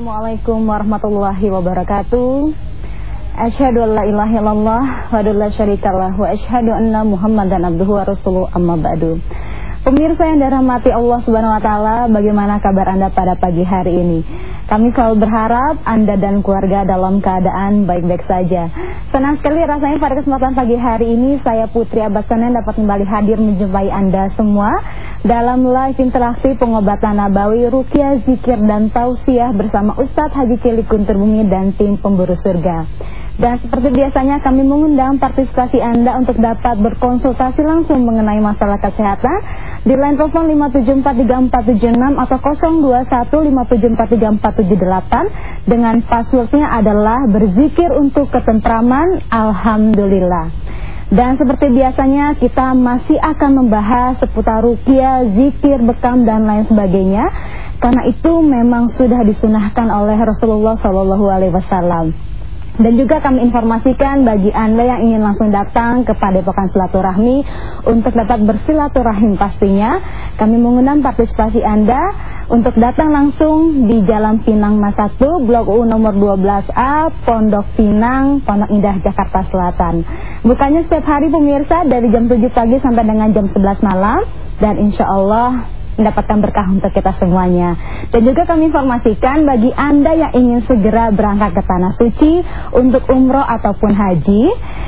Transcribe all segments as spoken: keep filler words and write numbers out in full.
Assalamualaikum warahmatullahi wabarakatuh. Asyhadu an la ilaha illallah wa la syarikalah wa asyhadu anna Muhammadan abduhu wa rasuluh, amma ba'du. Pemirsa yang dirahmati Allah Subhanahu wa taala, bagaimana kabar Anda pada pagi hari ini? Kami selalu berharap Anda dan keluarga dalam keadaan baik-baik saja. Senang sekali rasanya pada kesempatan pagi hari ini saya Putri Abasanen dapat kembali hadir menjumpai Anda semua dalam live interaksi pengobatan nabawi, ruqyah, zikir dan tausiah bersama Ustadz Haji Cilik Guntur Bumi dan tim pemburu surga. Dan seperti biasanya kami mengundang partisipasi Anda untuk dapat berkonsultasi langsung mengenai masalah kesehatan di line telepon lima tujuh empat tiga empat tujuh enam atau nol dua satu lima tujuh empat tiga empat tujuh delapan dengan passwordnya adalah berzikir untuk ketentraman Alhamdulillah. Dan seperti biasanya kita masih akan membahas seputar ruqyah, zikir, bekam dan lain sebagainya, karena itu memang sudah disunahkan oleh Rasulullah shallallahu alaihi wasallam. Dan juga kami informasikan bagi Anda yang ingin langsung datang ke Padepokan Silaturahmi untuk dapat bersilaturahim pastinya, kami mengundang partisipasi Anda untuk datang langsung di Jalan Pinang Mas satu, Blok U nomor dua belas A, Pondok Pinang, Pondok Indah, Jakarta Selatan. Bukanya setiap hari pemirsa dari jam tujuh pagi sampai dengan jam sebelas malam, dan insya Allah mendapatkan berkah untuk kita semuanya. Dan juga kami informasikan bagi Anda yang ingin segera berangkat ke Tanah Suci untuk umroh ataupun haji,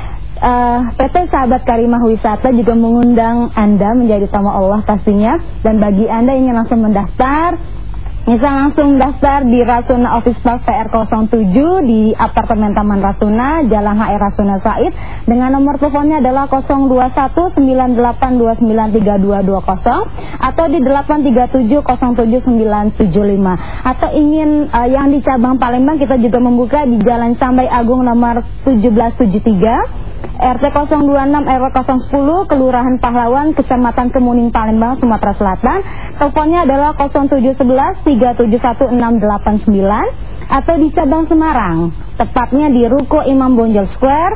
uh, P T Sahabat Karimah Wisata juga mengundang Anda menjadi tamu Allah pastinya. Dan bagi Anda yang ingin langsung mendaftar, bisa langsung daftar di Rasuna Office Park P R nol tujuh di apartemen Taman Rasuna, Jalan H R Rasuna Said, dengan nomor teleponnya adalah nol dua satu sembilan delapan dua sembilan tiga dua dua nol atau di delapan tiga tujuh nol tujuh sembilan tujuh lima. Atau ingin uh, yang di cabang Palembang, kita juga membuka di Jalan Sambai Agung nomor tujuh belas tujuh tiga, R T nol dua enam R W nol sepuluh, Kelurahan Pahlawan, Kecamatan Kemuning, Palembang, Sumatera Selatan. Teleponnya adalah nol tujuh satu satu tiga tujuh satu enam delapan sembilan. Atau di cabang Semarang, tepatnya di Ruko Imam Bonjol Square,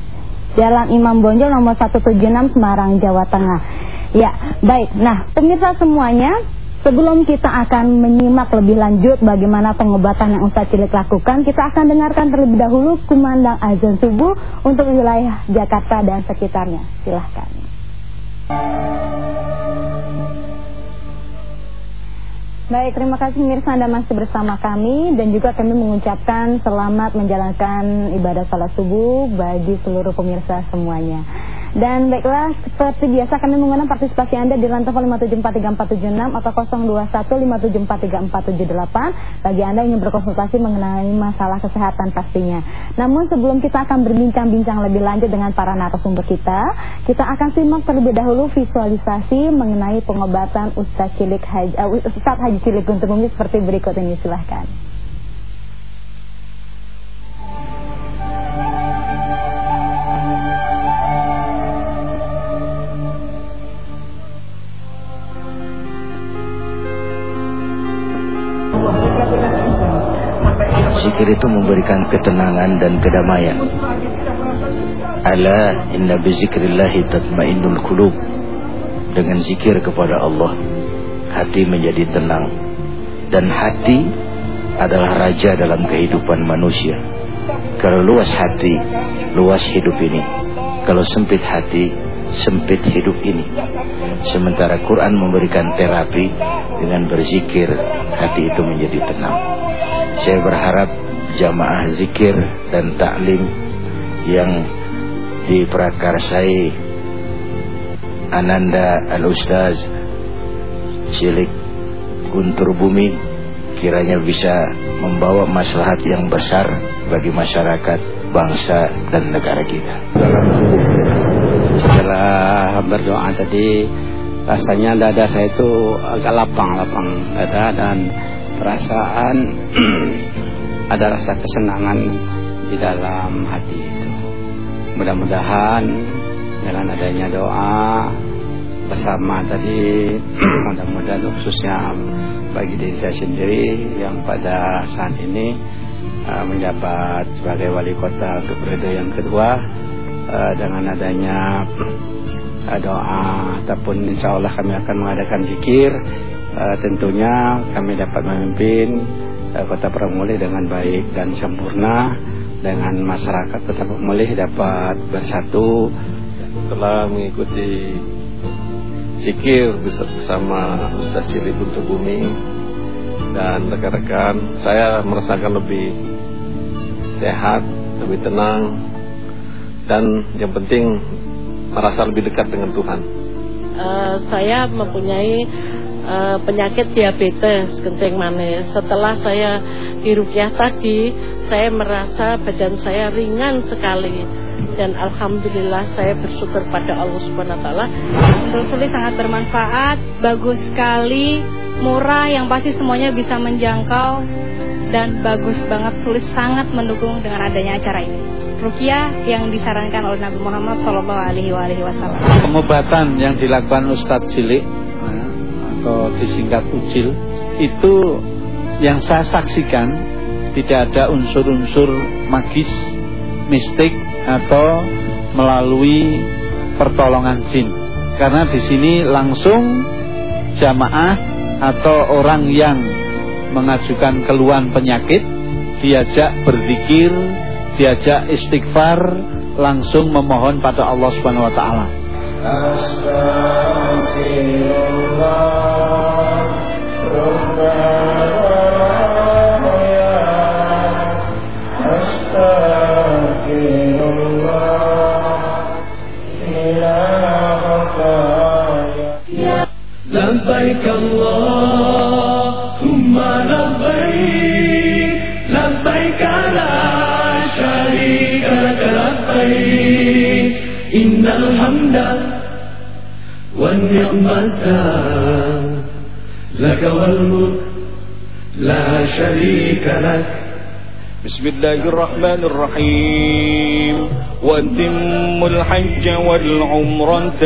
Jalan Imam Bonjol nomor seratus tujuh puluh enam, Semarang, Jawa Tengah. Ya, baik. Nah, pemirsa semuanya, sebelum kita akan menyimak lebih lanjut bagaimana pengobatan yang Ustadz Cilik lakukan, kita akan dengarkan terlebih dahulu kumandang azan subuh untuk wilayah Jakarta dan sekitarnya. Silahkan. Baik, terima kasih pemirsa, Anda masih bersama kami, dan juga kami mengucapkan selamat menjalankan ibadah salat subuh bagi seluruh pemirsa semuanya. Dan baiklah, seperti biasa kami mengundang partisipasi Anda di line telepon lima tujuh empat tiga empat tujuh enam atau nol dua satu lima tujuh empat tiga empat tujuh delapan bagi Anda yang ingin berkonsultasi mengenai masalah kesehatan pastinya. Namun sebelum kita akan berbincang-bincang lebih lanjut dengan para narasumber kita, kita akan simak terlebih dahulu visualisasi mengenai pengobatan Ustadz Cilik Haji, uh, Ustadz Haji Cilik Guntur Bumi seperti berikut ini, silahkan. Zikir itu memberikan ketenangan dan kedamaian. Ala inna bizikrillahi tatmainnul qulub. Dengan zikir kepada Allah, hati menjadi tenang. Dan hati adalah raja dalam kehidupan manusia. Kalau luas hati, luas hidup ini. Kalau sempit hati, sempit hidup ini. Sementara Quran memberikan terapi, dengan berzikir hati itu menjadi tenang. Saya berharap jamaah zikir dan taklim yang diprakarsai Ananda Al-Ustaz Cilik Guntur Bumi kiranya bisa membawa maslahat yang besar bagi masyarakat, bangsa dan negara kita. Setelah berdoa tadi, rasanya dada saya itu agak lapang-lapang dada, dan perasaan ada rasa kesenangan di dalam hati itu. Mudah-mudahan dengan adanya doa bersama tadi, mudah-mudahan khususnya bagi diri saya sendiri yang pada saat ini uh, menjabat sebagai wali kota untuk periode yang kedua, uh, dengan adanya uh, doa ataupun insya Allah kami akan mengadakan zikir, uh, tentunya kami dapat memimpin uh, Kota Promulih dengan baik dan sempurna, dengan masyarakat Kota Promulih dapat bersatu. Setelah mengikuti zikir bersama Ustaz Cili Guntur Bumi dan rekan-rekan, saya merasakan lebih sehat, lebih tenang, dan yang penting merasa lebih dekat dengan Tuhan. Uh, saya mempunyai uh, penyakit diabetes kencing manis. Setelah saya diruqyah tadi, saya merasa badan saya ringan sekali. Dan alhamdulillah saya bersyukur pada Allah Subhanahu wa taala. Sulit sangat bermanfaat, bagus sekali, murah, yang pasti semuanya bisa menjangkau, dan bagus banget. Sulit sangat mendukung dengan adanya acara ini. Ruqyah yang disarankan oleh Nabi Muhammad shallallahu alaihi wasallam. Pengobatan yang dilakukan Ustadz Cilik atau disingkat Ucil itu yang saya saksikan tidak ada unsur-unsur magis, mistik atau melalui pertolongan jin, karena di sini langsung jamaah atau orang yang mengajukan keluhan penyakit diajak berzikir, diajak istighfar, langsung memohon pada Allah Subhanahu wa taala. Labbaik Allahumma labbaik, labbaik la syarika lak labbaik, innal hamda wan ni'mata lak wal mulk la syarika lak. Bismillahirrahmanirrahim. Wa timmul hajja wal umrata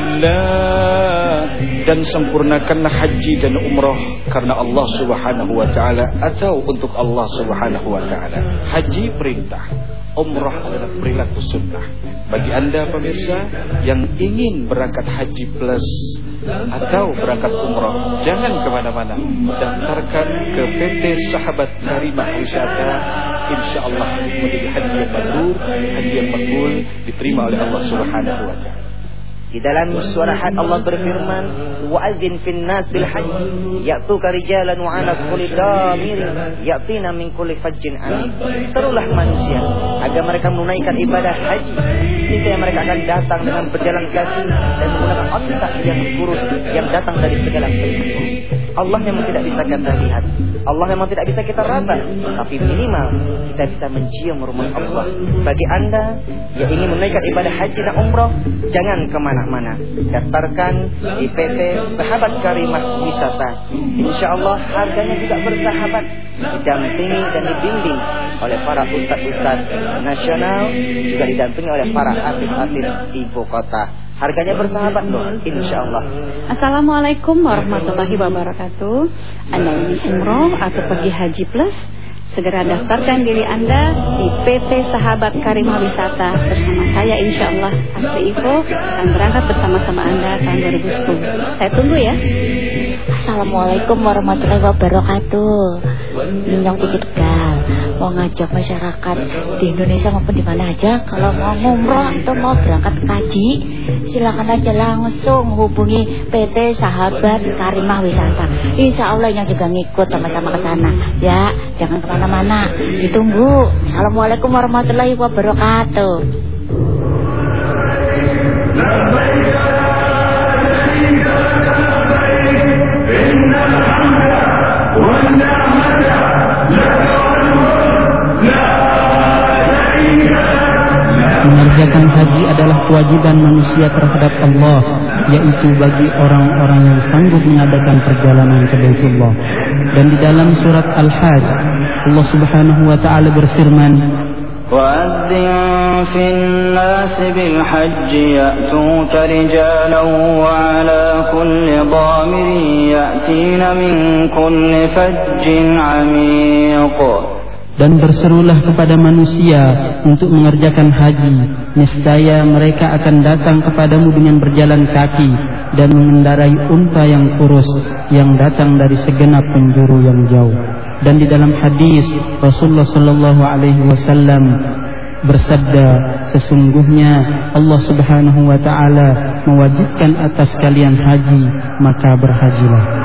lillah, dan sempurnakanlah haji dan umrah karena Allah Subhanahu wa taala atau untuk Allah Subhanahu wa taala. Haji perintah, umrah adalah perilaku sunnah. Bagi Anda pemirsa yang ingin berangkat haji plus atau berangkat umrah, jangan kemana-mana, daftarkan ke P T Sahabat Karimah Wisata. Insya Allah menjadi haji yang mabrur, haji yang makbul, diterima oleh Allah Subhanahu wa taala. Di dalam surah Allah berfirman, wa'adzin fin nas bil hajj ya'tuka rijalan wa 'ala kulli damir ya'tina min kulli fajjin amik. Serulah manusia agar mereka menunaikan ibadah haji. Niscaya mereka akan datang dengan berjalan kaki dan menggunakan onta yang kurus yang datang dari segala penjuru. Allah memang tidak bisa kita lihat, Allah memang tidak bisa kita raba, tapi minimal kita bisa mencium rumah Allah. Bagi Anda yang ingin menunaikan ibadah haji dan umrah, jangan kemana-mana, daftarkan di P T Sahabat Karimah Wisata. Insya Allah harganya juga bersahabat, didampingi dan dibimbing oleh para ustadz-ustadz nasional, juga didampingi oleh para artis-artis ibu kota. Harganya bersahabat loh, insya Allah. Assalamualaikum warahmatullahi wabarakatuh. Anda ingin umroh atau pergi haji plus? Segera daftarkan diri Anda di P T Sahabat Karimah Wisata bersama saya, insya Allah Asri Ivo akan berangkat bersama-sama Anda tahun dua ribu sepuluh. Saya tunggu ya. Assalamualaikum warahmatullahi wabarakatuh. Minyak Tiki Tegal mau ngajak masyarakat di Indonesia maupun di mana aja, kalau mau ngumroh atau mau berangkat kaji, silakan aja langsung hubungi P T Sahabat Karimah Wisata. Insya Allah yang juga ngikut sama-sama ke sana. Ya, jangan kemana-mana, ditunggu. Assalamualaikum warahmatullahi wabarakatuh. Mengerjakan haji adalah kewajiban manusia terhadap Allah, yaitu bagi orang-orang yang sanggup mengadakan perjalanan ke Baitullah. Dan di dalam surat Al-Hajj, Allah Subhanahu wa taala berfirman, وَأَذِّن فِي النَّاسِ بِالْحَجِّ يَأْتُوكَ رِجَالًا وَعَلَى كُلِّ ضَامِرٍ يَأْتِينَ مِنْ كُلِّ فَجٍّ عَمِيقٍ. Dan berserulah kepada manusia untuk mengerjakan haji, niscaya mereka akan datang kepadamu dengan berjalan kaki dan mengendarai unta yang kurus yang datang dari segenap penjuru yang jauh. Dan di dalam hadis Rasulullah sallallahu alaihi wasallam bersabda, sesungguhnya Allah Subhanahu wa taala mewajibkan atas kalian haji, maka berhajilah.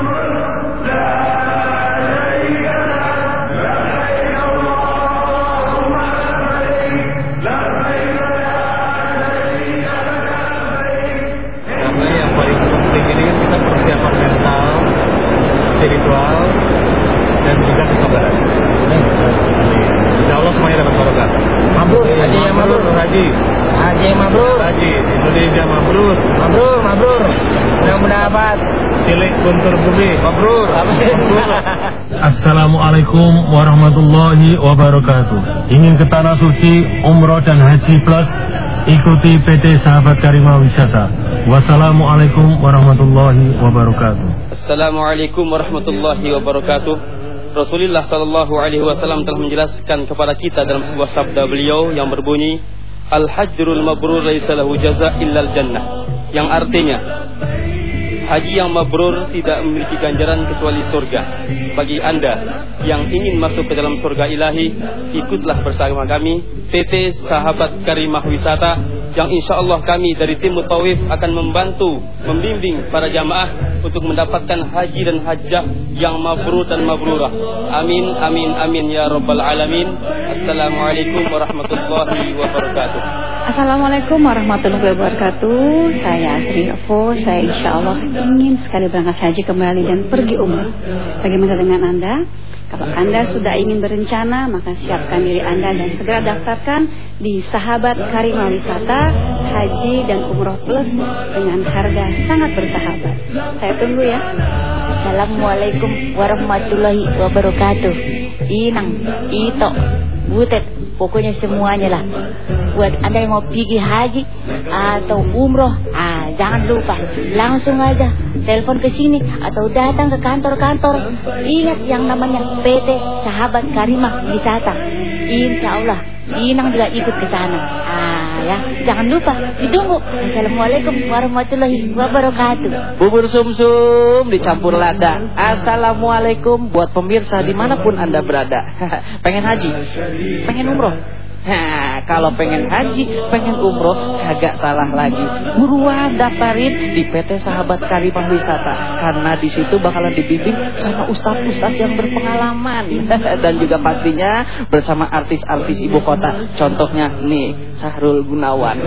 Assalamualaikum warahmatullahi wabarakatuh. Ingin ke Tanah Suci, Umroh dan Haji Plus, ikuti P T Sahabat Karimah Wisata. Wassalamualaikum warahmatullahi wabarakatuh. Assalamualaikum warahmatullahi wabarakatuh. Rasulullah sallallahu alaihi wasallam telah menjelaskan kepada kita dalam sebuah sabda beliau yang berbunyi, Al-hajrul mabrur laisa lahu jaza illal jannah, yang artinya haji yang mabrur tidak memiliki ganjaran kecuali surga. Bagi Anda yang ingin masuk ke dalam surga ilahi, ikutlah bersama kami P T Sahabat Karimah Wisata, yang insya Allah kami dari tim Mutawif akan membantu, membimbing para jamaah untuk mendapatkan haji dan hajjah yang mabrur dan mabrurah. Amin, amin, amin ya rabbal alamin. Assalamualaikum warahmatullahi wabarakatuh. Assalamualaikum warahmatullahi wabarakatuh. Saya Asri Evo. Saya insya Allah ingin sekali berangkat haji kembali dan pergi umrah. Bagaimana dengan Anda? Kalau Anda sudah ingin berencana, maka siapkan diri Anda dan segera daftarkan di Sahabat Karimah Wisata Haji dan Umroh Plus dengan harga sangat bersahabat. Saya tunggu ya. Assalamualaikum warahmatullahi wabarakatuh. Inang, Ito, Butet, pokoknya semuanya lah. Buat Anda yang mau pergi haji atau umroh, ah, jangan lupa langsung aja telepon ke sini atau datang ke kantor-kantor. Ingat yang namanya P T Sahabat Karimah Wisata. Insya Allah Inang juga ikut ke sana. Ah ya, jangan lupa ditunggu. Assalamualaikum warahmatullahi wabarakatuh. Bubur sumsum dicampur lada. Assalamualaikum buat pemirsa dimanapun Anda berada. Pengen haji, pengen umroh. Nah, kalau pengen haji, pengen umroh, kagak salah lagi. Buruan daftarin di P T Sahabat Karimah Wisata, karena di situ bakalan dibimbing sama ustadz-ustadz yang berpengalaman dan juga pastinya bersama artis-artis ibu kota. Contohnya nih, Sahrul Gunawan.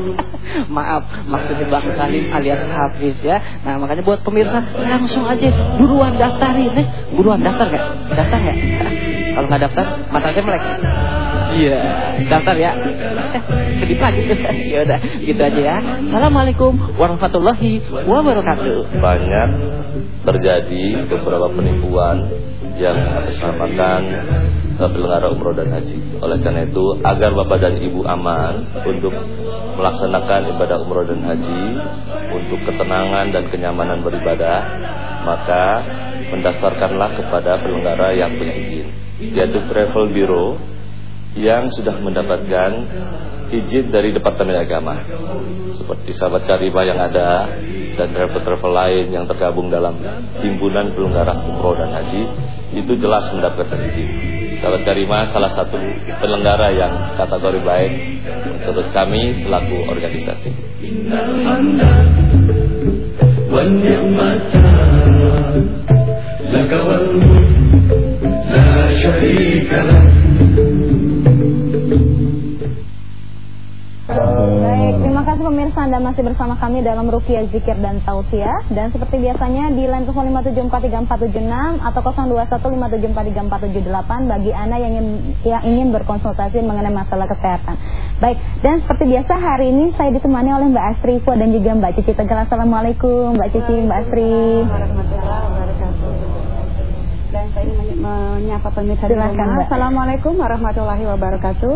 Maaf, maksudnya Bang Salim alias Hafiz ya. Nah, makanya buat pemirsa langsung aja buruan daftarin. Eh, buruan daftar gak? Daftar gak? Kalau nggak daftar, mata saya melek. Iya, daftar ya. Kedip lagi. Ya udah, gitu aja ya. Assalamualaikum warahmatullahi wabarakatuh. Banyak terjadi beberapa penipuan yang mengatasnamakan penyelenggara umroh dan haji. Oleh karena itu, agar Bapak dan Ibu aman untuk melaksanakan ibadah umroh dan haji, untuk ketenangan dan kenyamanan beribadah, maka mendaftarkanlah kepada penyelenggara yang punya izin, yaitu Travel Bureau yang sudah mendapatkan izin dari Departemen Agama, seperti Sahabat Karimah yang ada dan travel-travel lain yang tergabung dalam himpunan penyelenggara umroh dan haji, itu jelas mendapatkan izin. Sahabat Karimah salah satu penyelenggara yang kategori baik menurut kami selaku organisasi. Baik, terima kasih pemirsa, Anda masih bersama kami dalam Ruqyah Zikir dan Tausiah. Dan seperti biasanya di line telepon lima tujuh empat tiga empat tujuh enam atau nol dua satu lima tujuh empat tiga empat tujuh delapan bagi Anda yang ingin, yang ingin berkonsultasi mengenai masalah kesehatan. Baik, dan seperti biasa hari ini saya ditemani oleh Mbak Asri Fu dan juga Mbak Cici Tegal. Assalamualaikum Mbak Cici, Mbak Asri. Dan saya ingin menyapa pemirsa di rumah. Assalamualaikum warahmatullahi wabarakatuh.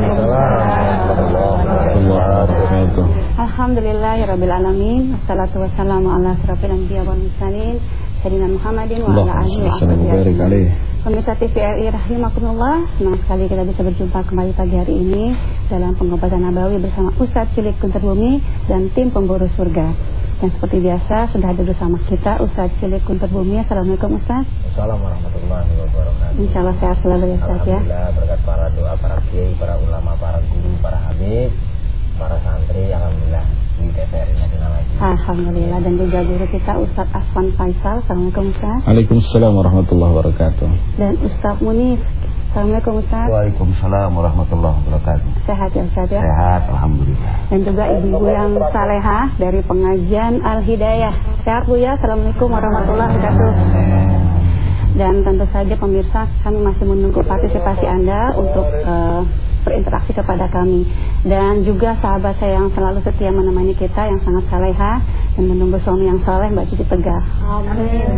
Alhamdulillahirabbil alamin. Wassalatu wassalamu ala asrofil anbiya wal mursalin sayyidina Muhammadin wa ala alihi wa sahbihi. Pemirsa T V R I rahimakumullah, senang sekali kita bisa berjumpa kembali pagi hari ini dalam pengobatan nabawi bersama Ustadz Cilik Guntur Bumi dan tim pemburu surga. Dan seperti biasa sudah ada bersama kita Ustadz Cilik Guntur Bumi. Assalamualaikum Ustadz. Assalamualaikum warahmatullahi wabarakatuh. Insya Allah sehat selalu ya Ustaz ya. Alhamdulillah berkat para doa, para kiai, para ulama, para guru, para habib, para santri, alhamdulillah di T V R Nasional lagi. Alhamdulillah, dan juga guru kita Ustaz Aswan Faisal. Assalamualaikum Ustaz. Waalaikumsalam warahmatullahi wabarakatuh. Dan Ustaz Munif. Assalamualaikum Ustaz. Waalaikumsalam warahmatullahi wabarakatuh. Sehat ya Ustaz ya. Sehat, alhamdulillah. Dan juga ibu yang salehah dari pengajian Al Hidayah. Sehat Bu ya. Assalamualaikum warahmatullahi wabarakatuh. Dan tentu saja pemirsa, kami masih menunggu partisipasi Anda untuk uh, berinteraksi kepada kami. Dan juga sahabat saya yang selalu setia menemani kita, yang sangat salehah dan menunggu suami yang saleh, Mbak Cici Tegar. Amin.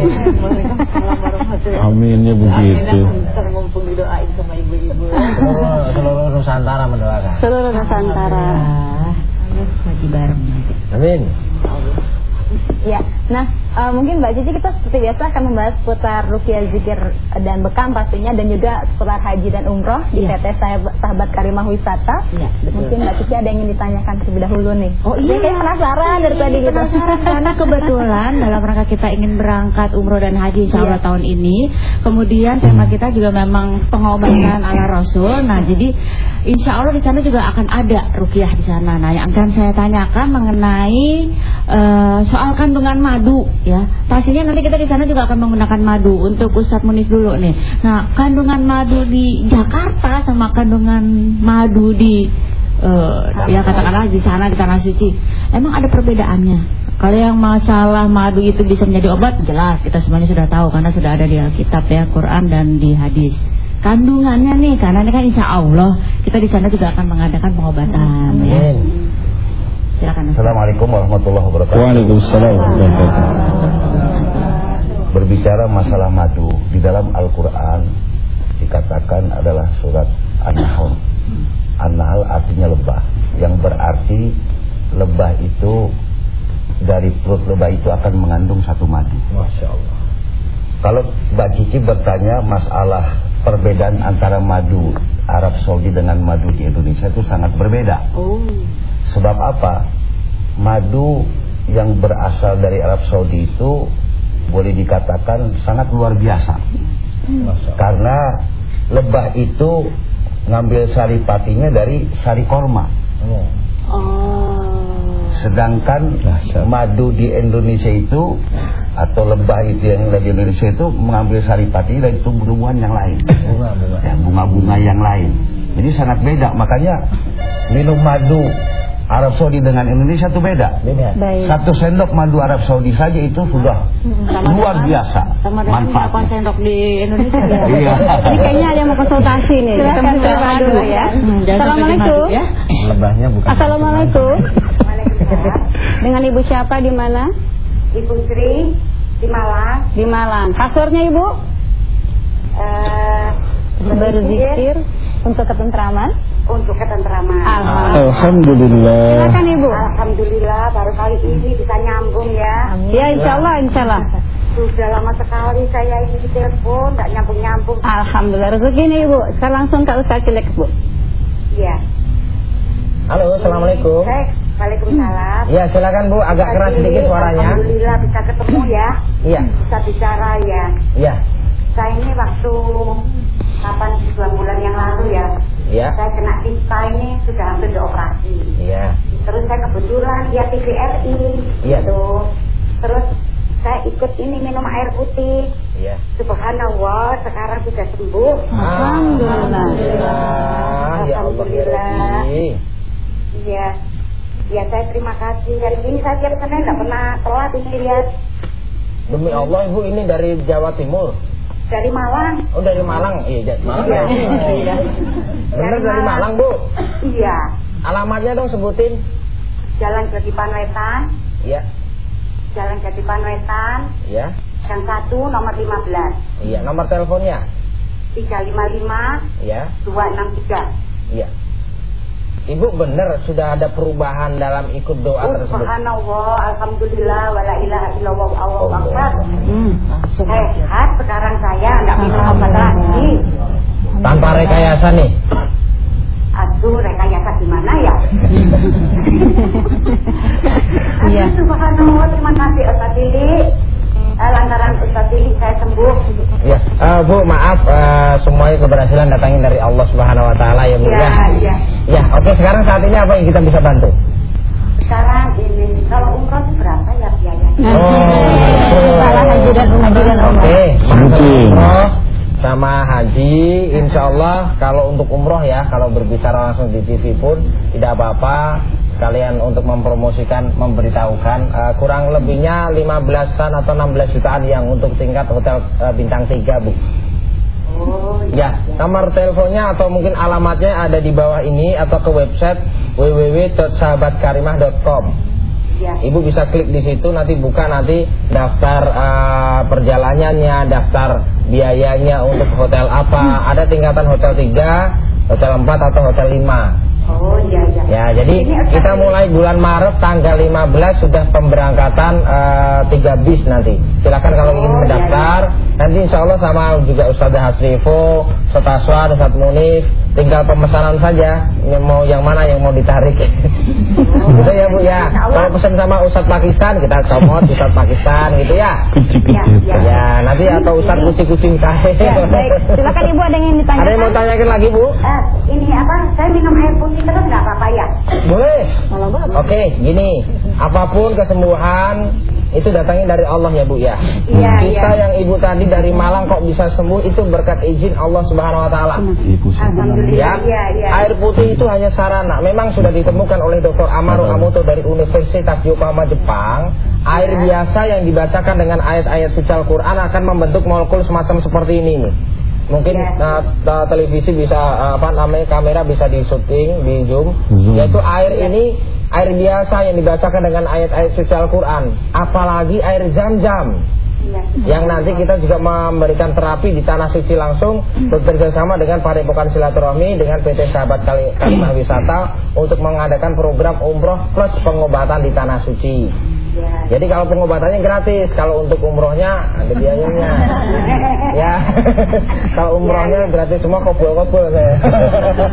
Aminnya begitu. Mumpung didoain sama ibu-ibu. Seluruh Nusantara mendoakan. Seluruh Nusantara. Haji bareng. Amin. Ya, nah uh, mungkin Mbak Cici kita seperti biasa akan membahas seputar ruqyah, zikir dan bekam pastinya, dan juga seputar haji dan umroh di ya. P T Sahabat Karimah Wisata. Ya, mungkin Mbak Cici ada yang ingin ditanyakan terlebih dahulu nih. Oh iya, kayak penasaran dari tadi gitu. Penasaran karena kebetulan dalam rangka kita ingin berangkat umroh dan haji insya Allah ya. tahun ini. Kemudian tema kita juga memang pengobatan ala Rasul. Nah, jadi insya Allah di sana juga akan ada ruqyah di sana. Nah, yang akan saya tanyakan mengenai uh, soal kandungan madu ya. Pastinya nanti kita di sana juga akan menggunakan madu. Untuk Ustadz Munif dulu nih. Nah, kandungan madu di Jakarta sama kandungan madu di uh, ya katakanlah di sana di Tanah Suci, emang ada perbedaannya? Kalau yang masalah madu itu bisa menjadi obat, jelas kita semuanya sudah tahu karena sudah ada di Alkitab ya, Quran dan di hadis. Kandungannya nih, karena ini kan insya Allah kita di sana juga akan mengadakan pengobatan. Amin. Ya. Silakan. Assalamualaikum warahmatullahi wabarakatuh. Waalaikumsalam warahmatullahi wabarakatuh. Berbicara masalah madu, di dalam Al-Quran dikatakan adalah surat An-Nahl. An-Nahl artinya lebah, yang berarti lebah itu, dari perut lebah itu akan mengandung satu madu. Masya Allah. Kalau Mbak Cici bertanya masalah perbedaan antara madu Arab Saudi dengan madu di Indonesia, itu sangat berbeda. Oh. Sebab apa? Madu yang berasal dari Arab Saudi itu boleh dikatakan sangat luar biasa. Hmm. Karena lebah itu ngambil sari patinya dari sari korma. Oh. Sedangkan madu di Indonesia itu, atau lebah itu yang dari Indonesia itu mengambil sari patinya dari tumbuh-tumbuhan yang lain. Bunga-bunga. Ya, bunga-bunga yang lain. Jadi sangat beda. Makanya minum madu Arab Saudi dengan Indonesia itu beda. Beda. Satu sendok madu Arab Saudi saja itu sudah sama luar dengan, biasa sama manfaat. Sama sendok di Indonesia ya. Iya. Ini kayaknya ada yang mau konsultasi nih. Silakan madu ya. Hmm, Assalamualaikum. Ya. Lebahnya bukan. Assalamualaikum. Waalaikumsalam. Dengan Ibu siapa di mana? Ibu Sri di Malang. Di Malang. Pasurnya Ibu? Eh, uh, berzikir untuk ketentraman. Untuk ketentraman. Alhamdulillah. Alhamdulillah. Silakan Ibu. Alhamdulillah baru kali ini bisa nyambung ya. Amin. Ya insyaallah insyaallah. Sudah lama sekali saya ini di telepon enggak nyambung-nyambung. Alhamdulillah rezeki nih Ibu. Sekarang langsung ke Ustaz Cilek Bu. Iya. Halo, assalamualaikum. Hey, waalaikumsalam. Iya silakan Bu, agak keras sedikit suaranya. Alhamdulillah bisa ketemu ya. Iya. Bisa bicara ya. Iya. Saya ini waktu kapan dua bulan yang lalu ya. Iya. Saya kena tispa ini sudah hampir dioperasi. Iya. Terus saya kebetulan dia T V R I. Iya. Gitu. Terus saya ikut ini minum air putih. Iya. Subhanallah, sekarang sudah sembuh. Alhamdulillah. Ya Alhamdulillah. Iya. Ya saya terima kasih. Hari ini saya tiap Senin tidak pernah telat ini lihat. Demi Allah Ibu ini dari Jawa Timur. Dari Malang. Oh dari Malang, iya dari Malang. Iya. Iya. Benar dari Malang Bu. Iya. Alamatnya dong sebutin. Jalan Jatipan Wetan. Iya. Jalan Jatipan Wetan. Iya. Gang satu nomor lima belas. Iya. Nomor teleponnya. Tiga lima lima. Iya. Dua enam tiga. Iya. Ibu benar sudah ada perubahan dalam ikut doa oh, tersebut. Subhanallah, alhamdulillah, wala ilaha illallah, Allahu akbar. Hmm. Sehat sekarang saya enggak minum obat lagi. Tanpa rekayasa nih. Aduh, rekayasa gimana ya? Iya. Subhanallah, terima kasih Ustaz Dili. Eh, lantaran Ustaz Dili saya sembuh. Ya, uh, Bu maaf uh, semuanya keberhasilan datangin dari Allah Subhanahu Wa Taala ya Bu ya. Iya. Ya, oke sekarang saat ini apa yang kita bisa bantu? Sekarang ini kalau umroh berapa ya biayanya? Oh, salah haji dan haji dan umroh. Oke, sebutin. Umroh sama haji, insya Allah kalau untuk umroh ya, kalau berbicara langsung di T V pun tidak apa-apa. Sekalian untuk mempromosikan, memberitahukan uh, kurang lebihnya lima belasan atau enam belas jutaan yang untuk tingkat hotel uh, bintang tiga Bu. Oh, ya, nomor teleponnya atau mungkin alamatnya ada di bawah ini atau ke website w w w dot sahabat karimah dot com. Ya. Ibu bisa klik di situ, nanti buka nanti daftar uh, perjalanannya, daftar biayanya untuk hotel apa. Ada tingkatan hotel tiga, hotel empat atau hotel lima. Oh iya iya. Ya, jadi kita mulai bulan Maret tanggal lima belas sudah pemberangkatan uh, tiga bis nanti. Silakan kalau ingin mendaftar. Nanti insya Allah sama juga Ustadzah Hasrifo, Ustadz Aswad, Ustadz Munif. Tinggal pemesanan saja, mau yang mana yang mau ditarik. Gitu ya Bu ya. Kalau pesan sama Ustadz Pakistan, kita comot Ustadz Pakistan gitu ya. Kucing-kucing. Ya, nanti atau Ustadz kucing-kucing tahe. Ya, baik. Silakan Ibu, ada yang ditanyakan. Ada yang mau tanyakan lagi Bu? Uh, ini apa? Saya minum air putih terus nggak apa-apa ya? Boleh. Oke, gini, apapun kesembuhan itu datangnya dari Allah ya Bu ya. Iya, Kisah iya. yang Ibu tadi dari Malang kok bisa sembuh itu berkat izin Allah Subhanahu Wa Taala. Alhamdulillah. Ya, Iya, iya. air putih itu hanya sarana. Memang sudah ditemukan oleh Doktor Amaro Amoto dari Universitas Yokohama Jepang. Air biasa yang dibacakan dengan ayat-ayat suci Al-Quran akan membentuk molekul semacam seperti ini nih. Mungkin uh, uh, televisi bisa uh, apa namanya kamera bisa di syuting, di zoom. zoom. Yaitu air ini air biasa yang dibacakan dengan ayat-ayat suci Al-Quran. Apalagi air Zam-Zam. Yang nanti kita juga memberikan terapi di Tanah Suci langsung bekerjasama dengan Padepokan Silaturahmi dengan P T Sahabat Karimah Wisata untuk mengadakan program umroh plus pengobatan di Tanah Suci. Jadi kalau pengobatannya gratis, kalau untuk umrohnya ada biayanya. Ya, kalau umrohnya gratis semua, kopul-kopul saya.